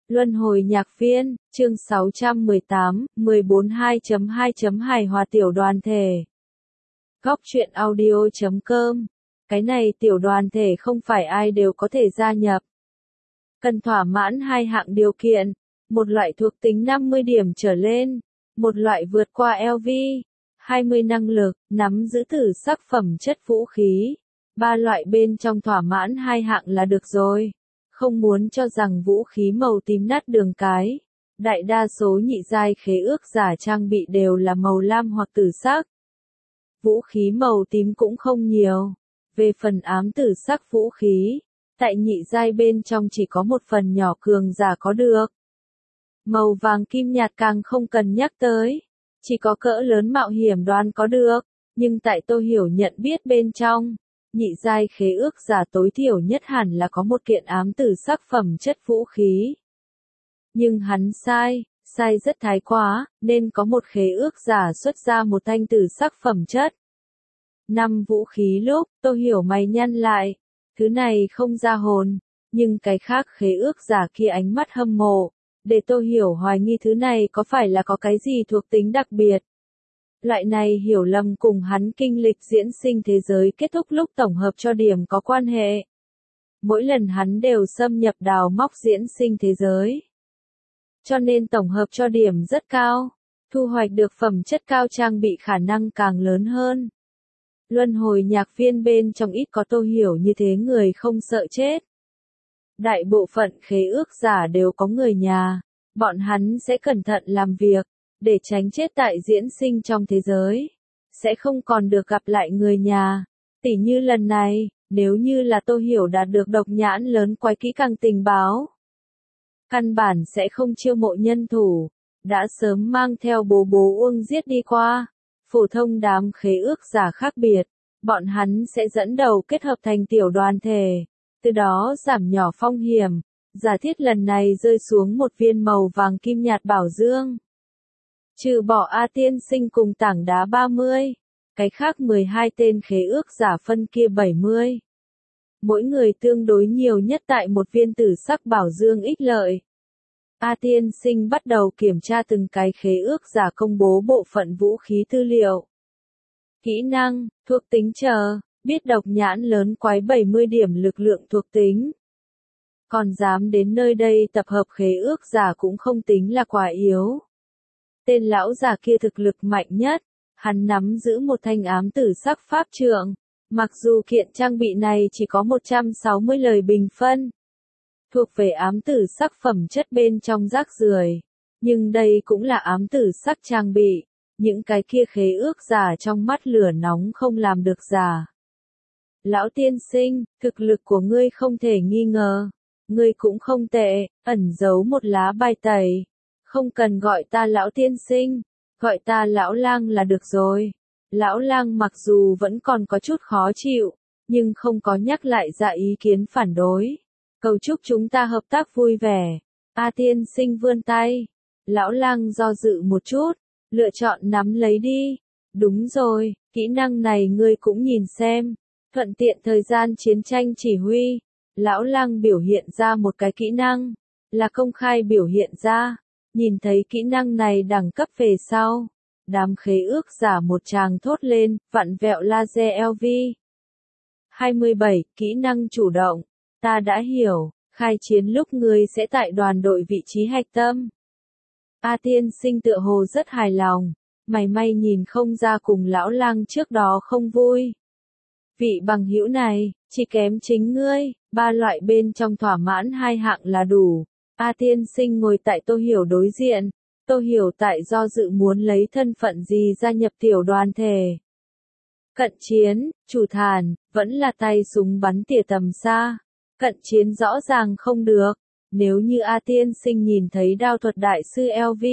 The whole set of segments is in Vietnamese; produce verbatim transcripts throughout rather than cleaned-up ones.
Luân hồi nhạc viên, chương sáu trăm mười tám, mười bốn hai chấm hai chấm hài hòa tiểu đoàn thể. Góc truyện audio chấm com. Cái này tiểu đoàn thể không phải ai đều có thể gia nhập. Cần thỏa mãn hai hạng điều kiện, một loại thuộc tính năm mươi điểm trở lên, một loại vượt qua L V, hai mươi năng lực, nắm giữ thử sắc phẩm chất vũ khí. Ba loại bên trong thỏa mãn hai hạng là được rồi. Không muốn cho rằng vũ khí màu tím nát đường cái. Đại đa số nhị giai khế ước giả trang bị đều là màu lam hoặc tử sắc. Vũ khí màu tím cũng không nhiều. Về phần ám tử sắc vũ khí, tại nhị giai bên trong chỉ có một phần nhỏ cường giả có được. Màu vàng kim nhạt càng không cần nhắc tới, chỉ có cỡ lớn mạo hiểm đoàn có được, nhưng tại Tô Hiểu nhận biết bên trong, nhị giai khế ước giả tối thiểu nhất hẳn là có một kiện ám tử sắc phẩm chất vũ khí. Nhưng hắn sai, sai rất thái quá, nên có một khế ước giả xuất ra một thanh tử sắc phẩm chất. Năm vũ khí lúc, Tô Hiểu mày nhăn lại, thứ này không ra hồn, nhưng cái khác khế ước giả kia ánh mắt hâm mộ, để Tô Hiểu hoài nghi thứ này có phải là có cái gì thuộc tính đặc biệt. Loại này hiểu lầm cùng hắn kinh lịch diễn sinh thế giới kết thúc lúc tổng hợp cho điểm có quan hệ. Mỗi lần hắn đều xâm nhập đào móc diễn sinh thế giới. Cho nên tổng hợp cho điểm rất cao, thu hoạch được phẩm chất cao trang bị khả năng càng lớn hơn. Luân hồi nhạc viên bên trong ít có Tô Hiểu như thế người không sợ chết. Đại bộ phận khế ước giả đều có người nhà, bọn hắn sẽ cẩn thận làm việc, để tránh chết tại diễn sinh trong thế giới. Sẽ không còn được gặp lại người nhà. Tỉ như lần này, nếu như là Tô Hiểu đạt được độc nhãn lớn quái kỹ càng tình báo. Căn bản sẽ không chiêu mộ nhân thủ, đã sớm mang theo bố bố Uông giết đi qua. Phổ thông đám khế ước giả khác biệt, bọn hắn sẽ dẫn đầu kết hợp thành tiểu đoàn thể, từ đó giảm nhỏ phong hiểm. Giả thiết lần này rơi xuống một viên màu vàng kim nhạt bảo dương. Trừ bỏ A Tiên Sinh cùng tảng đá ba mươi, cái khác mười hai tên khế ước giả phân kia bảy mươi. Mỗi người tương đối nhiều nhất tại một viên tử sắc bảo dương ích lợi. A Tiên Sinh bắt đầu kiểm tra từng cái khế ước giả công bố bộ phận vũ khí tư liệu. Kỹ năng, thuộc tính chờ, biết độc nhãn lớn quái bảy mươi điểm lực lượng thuộc tính. Còn dám đến nơi đây tập hợp khế ước giả cũng không tính là quá yếu. Tên lão già kia thực lực mạnh nhất, hắn nắm giữ một thanh ám tử sắc pháp trượng, mặc dù kiện trang bị này chỉ có một trăm sáu mươi lời bình phân. Thuộc về ám tử sắc phẩm chất bên trong rác rưởi, nhưng đây cũng là ám tử sắc trang bị, những cái kia khế ước giả trong mắt lửa nóng không làm được giả. Lão tiên sinh, thực lực của ngươi không thể nghi ngờ, ngươi cũng không tệ, ẩn giấu một lá bài tẩy. Không cần gọi ta lão tiên sinh, gọi ta lão lang là được rồi. Lão lang mặc dù vẫn còn có chút khó chịu, nhưng không có nhắc lại ra ý kiến phản đối. Cầu chúc chúng ta hợp tác vui vẻ. A tiên sinh vươn tay. Lão lang do dự một chút, lựa chọn nắm lấy đi. Đúng rồi, kỹ năng này ngươi cũng nhìn xem. Thuận tiện thời gian chiến tranh chỉ huy. Lão lang biểu hiện ra một cái kỹ năng, là công khai biểu hiện ra. Nhìn thấy kỹ năng này đẳng cấp về sau, đám khế ước giả một tràng thốt lên, vặn vẹo laser L V. hai mươi bảy, kỹ năng chủ động. Ta đã hiểu, khai chiến lúc ngươi sẽ tại đoàn đội vị trí hạch tâm. A Tiên Sinh tựa hồ rất hài lòng, mày may nhìn không ra cùng lão lang trước đó không vui. Vị bằng hữu này, chỉ kém chính ngươi, ba loại bên trong thỏa mãn hai hạng là đủ. A Tiên Sinh ngồi tại Tô Hiểu đối diện, Tô Hiểu tại do dự muốn lấy thân phận gì gia nhập tiểu đoàn thể. Cận chiến, chủ thản, vẫn là tay súng bắn tỉa tầm xa. Cận chiến rõ ràng không được, nếu như A Tiên Sinh nhìn thấy đao thuật đại sư L V.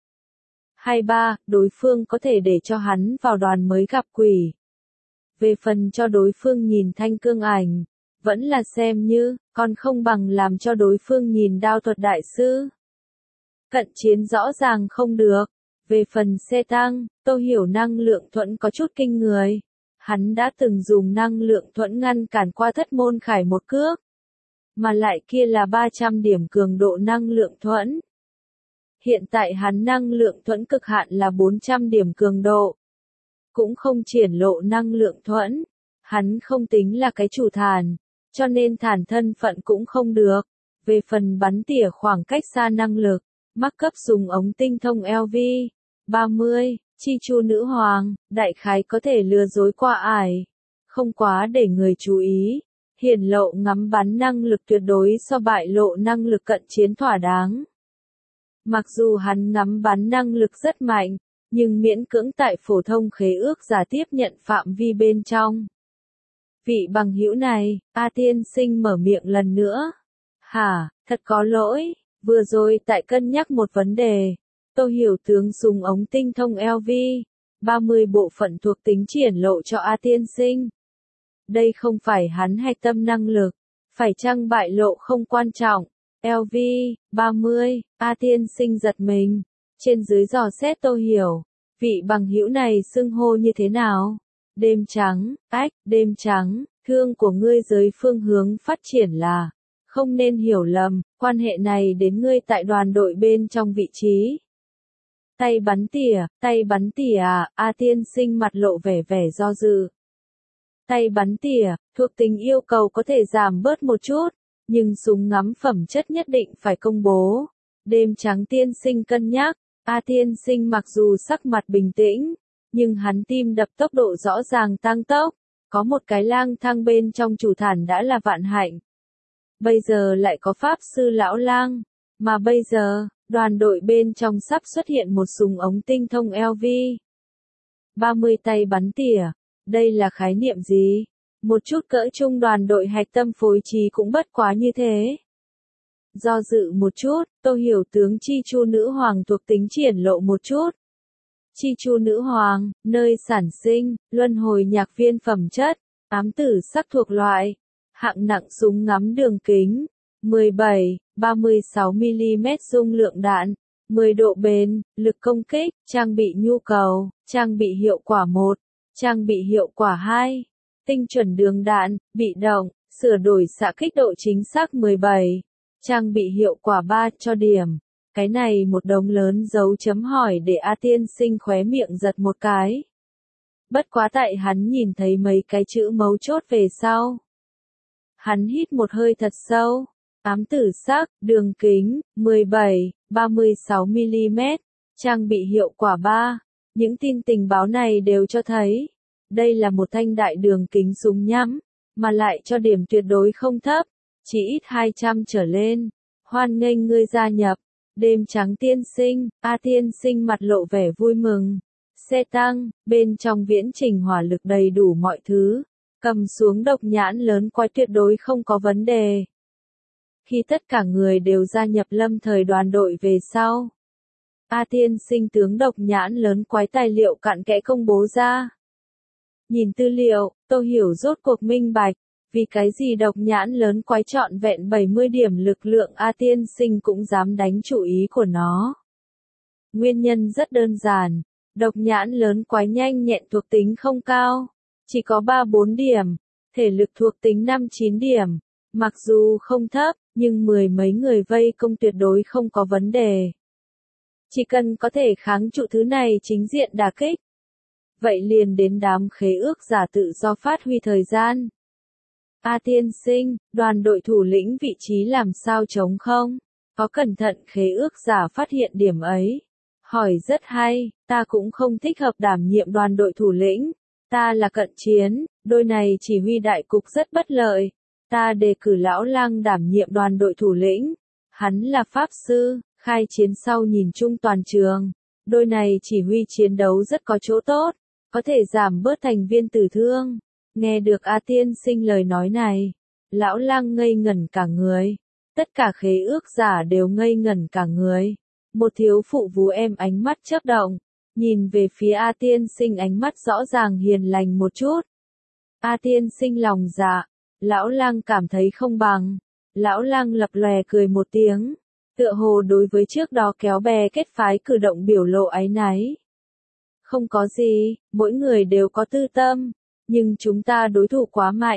hai ba, đối phương có thể để cho hắn vào đoàn mới gặp quỷ. Về phần cho đối phương nhìn thanh cương ảnh, vẫn là xem như, còn không bằng làm cho đối phương nhìn đao thuật đại sư. Cận chiến rõ ràng không được. Về phần xe tăng, Tô Hiểu năng lượng thuẫn có chút kinh người. Hắn đã từng dùng năng lượng thuẫn ngăn cản qua thất môn khải một cước. mà lại kia là ba trăm điểm cường độ năng lượng thuẫn. Hiện tại hắn năng lượng thuẫn cực hạn là bốn trăm điểm cường độ. Cũng không triển lộ năng lượng thuẫn. Hắn không tính là cái chủ thản, cho nên thản thân phận cũng không được. Về phần bắn tỉa khoảng cách xa năng lực, mắc cấp dùng ống tinh thông L V ba mươi, chi chu nữ hoàng, đại khái có thể lừa dối qua ải. Không quá để người chú ý. Hiển lộ ngắm bắn năng lực tuyệt đối so bại lộ năng lực cận chiến thỏa đáng. Mặc dù hắn ngắm bắn năng lực rất mạnh, nhưng miễn cưỡng tại phổ thông khế ước giả tiếp nhận phạm vi bên trong. Vị bằng hữu này, A tiên sinh mở miệng lần nữa. Hả, thật có lỗi, vừa rồi tại cân nhắc một vấn đề. Tô Hiểu tướng dùng ống tinh thông L V ba mươi bộ phận thuộc tính triển lộ cho A tiên sinh. Đây không phải hắn hạch tâm năng lực, phải chăng bại lộ không quan trọng. L V ba mươi, A tiên sinh giật mình, trên dưới dò xét Tô Hiểu, vị bằng hữu này xưng hô như thế nào? Đêm trắng, ách, đêm trắng, thương của ngươi giới phương hướng phát triển là, không nên hiểu lầm, quan hệ này đến ngươi tại đoàn đội bên trong vị trí. Tay bắn tỉa, tay bắn tỉa à, A tiên sinh mặt lộ vẻ vẻ do dự. Tay bắn tỉa, thuộc tính yêu cầu có thể giảm bớt một chút, nhưng súng ngắm phẩm chất nhất định phải công bố. Đêm trắng tiên sinh cân nhắc, A tiên sinh mặc dù sắc mặt bình tĩnh, nhưng hắn tim đập tốc độ rõ ràng tăng tốc, có một cái lang thang bên trong chủ thản đã là vạn hạnh. Bây giờ lại có pháp sư lão lang, mà bây giờ, đoàn đội bên trong sắp xuất hiện một súng ống tinh thông L V ba mươi tay bắn tỉa, đây là khái niệm gì? Một chút cỡ trung đoàn đội hạch tâm phối trí cũng bất quá như thế. Do dự một chút, Tô Hiểu tướng chi chu nữ hoàng thuộc tính triển lộ một chút. Chi chu nữ hoàng, nơi sản sinh, luân hồi nhạc viên phẩm chất, ám tử sắc thuộc loại, hạng nặng súng ngắm đường kính, mười bảy, ba mươi sáu mi li mét dung lượng đạn, mười độ bền, lực công kích, trang bị nhu cầu, trang bị hiệu quả một, trang bị hiệu quả hai, tinh chuẩn đường đạn, bị động, sửa đổi xạ kích độ chính xác mười bảy, trang bị hiệu quả ba cho điểm. Cái này một đống lớn dấu chấm hỏi để A tiên sinh khóe miệng giật một cái. Bất quá tại hắn nhìn thấy mấy cái chữ mấu chốt về sau. Hắn hít một hơi thật sâu. Ám tử sắc, đường kính, mười bảy, ba mươi sáu mi li mét, trang bị hiệu quả ba. Những tin tình báo này đều cho thấy, đây là một thanh đại đường kính súng nhắm, mà lại cho điểm tuyệt đối không thấp, chỉ ít hai trăm trở lên. Hoan nghênh ngươi gia nhập. Đêm trắng tiên sinh, A tiên sinh mặt lộ vẻ vui mừng. Xe tăng, bên trong viễn trình hỏa lực đầy đủ mọi thứ. Cầm xuống độc nhãn lớn quái tuyệt đối không có vấn đề. Khi tất cả người đều gia nhập lâm thời đoàn đội về sau. A tiên sinh tướng độc nhãn lớn quái tài liệu cặn kẽ công bố ra. Nhìn tư liệu, Tô Hiểu rốt cuộc minh bạch. Vì cái gì độc nhãn lớn quái trọn vẹn bảy mươi điểm lực lượng A tiên sinh cũng dám đánh chủ ý của nó. Nguyên nhân rất đơn giản, độc nhãn lớn quái nhanh nhẹn thuộc tính không cao, chỉ có ba bốn điểm, thể lực thuộc tính năm chín điểm, mặc dù không thấp, nhưng mười mấy người vây công tuyệt đối không có vấn đề. Chỉ cần có thể kháng trụ thứ này chính diện đả kích. Vậy liền đến đám khế ước giả tự do phát huy thời gian. A tiên sinh, đoàn đội thủ lĩnh vị trí làm sao trống không? Có cẩn thận khế ước giả phát hiện điểm ấy. Hỏi rất hay, ta cũng không thích hợp đảm nhiệm đoàn đội thủ lĩnh. Ta là cận chiến, đôi này chỉ huy đại cục rất bất lợi. Ta đề cử lão lang đảm nhiệm đoàn đội thủ lĩnh. Hắn là pháp sư, khai chiến sau nhìn chung toàn trường. Đôi này chỉ huy chiến đấu rất có chỗ tốt, có thể giảm bớt thành viên tử thương. Nghe được A tiên sinh lời nói này, lão lang ngây ngẩn cả người. Tất cả khế ước giả đều ngây ngẩn cả người. Một thiếu phụ vú em ánh mắt chớp động, nhìn về phía A tiên sinh ánh mắt rõ ràng hiền lành một chút. A tiên sinh lòng dạ, lão lang cảm thấy không bằng. Lão lang lập lòe cười một tiếng, tựa hồ đối với trước đó kéo bè kết phái cử động biểu lộ áy náy. Không có gì, mỗi người đều có tư tâm. Nhưng chúng ta đối thủ quá mạnh,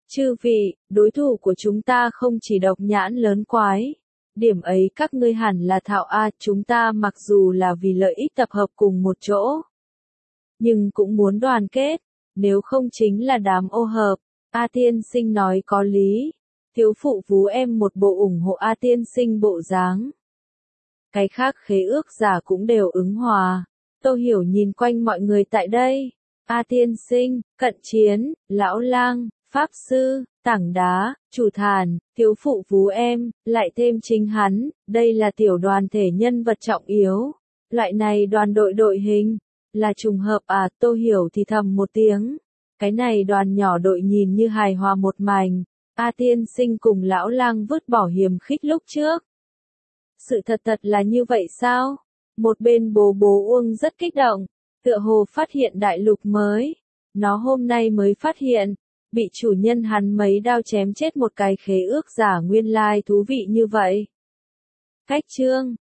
Chư vị, đối thủ của chúng ta không chỉ độc nhãn lớn quái. Điểm ấy các ngươi hẳn là thạo a, chúng ta mặc dù là vì lợi ích tập hợp cùng một chỗ. Nhưng cũng muốn đoàn kết, nếu không chính là đám ô hợp. A tiên sinh nói có lý. Thiếu phụ vú em một bộ ủng hộ A tiên sinh bộ dáng. Cái khác khế ước giả cũng đều ứng hòa. Tô Hiểu nhìn quanh mọi người tại đây. A tiên sinh, cận chiến, lão lang, pháp sư, tảng đá, chủ thản, thiếu phụ vú em, lại thêm chính hắn, đây là tiểu đoàn thể nhân vật trọng yếu. Loại này đoàn đội đội hình, là trùng hợp à, Tô Hiểu thì thầm một tiếng. Cái này đoàn nhỏ đội nhìn như hài hòa một mảnh. A tiên sinh cùng lão lang vứt bỏ hiềm khích lúc trước. Sự thật thật là như vậy sao? Một bên bố bố Uông rất kích động, tựa hồ phát hiện đại lục mới. Nó hôm nay mới phát hiện, bị chủ nhân hắn mấy đao chém chết một cái khế ước giả nguyên lai thú vị như vậy. Cách chương